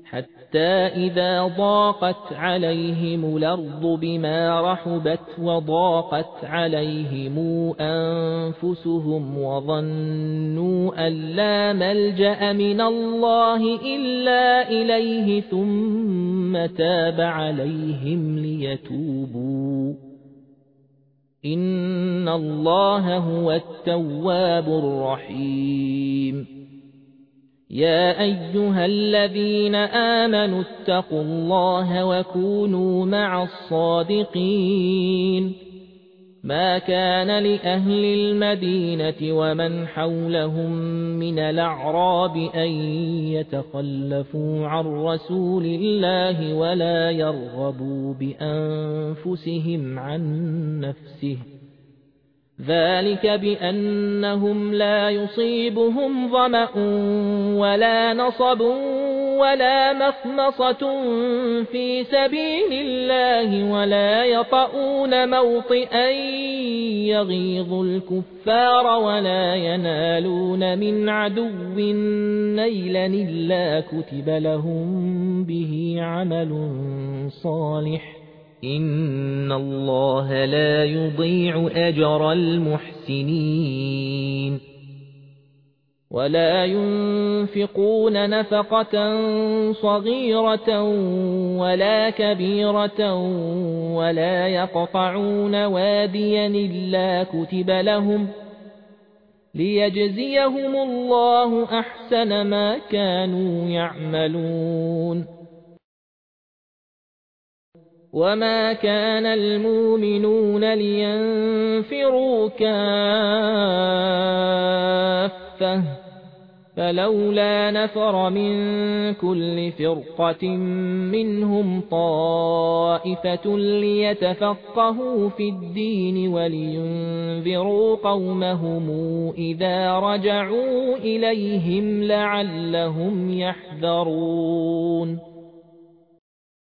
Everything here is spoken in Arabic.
حتى إذا ضاقت عليهم الأرض بما رحبت وضاقت عليهم أنفسهم وظنوا أن لا ملجأ من الله إلا إليه ثم تاب عليهم ليتوبوا إن الله هو التواب الرحيم يا أيها الذين آمنوا اتقوا الله وكونوا مع الصادقين ما كان لأهل المدينة ومن حولهم من الأعراب أن يتخلفوا عن رسول الله ولا يرغبوا بأنفسهم عن نفسه ذلك بأنهم لا يصيبهم ظمأ ولا نصب ولا مخمصة في سبيل الله ولا يطؤون موطئا يغيظ الكفار ولا ينالون من عدو نيلا إلا كتب لهم به عمل صالح إن الله لا يضيع أجر المحسنين ولا ينفقون نفقة صغيرة ولا كبيرة ولا يقطعون واديا إلا كتب لهم ليجزيهم الله أحسن ما كانوا يعملون وما كان المؤمنون لينفروا كافة فلولا نفر من كل فرقة منهم طائفة ليتفقهوا في الدين ولينذروا قومهم إذا رجعوا إليهم لعلهم يحذرون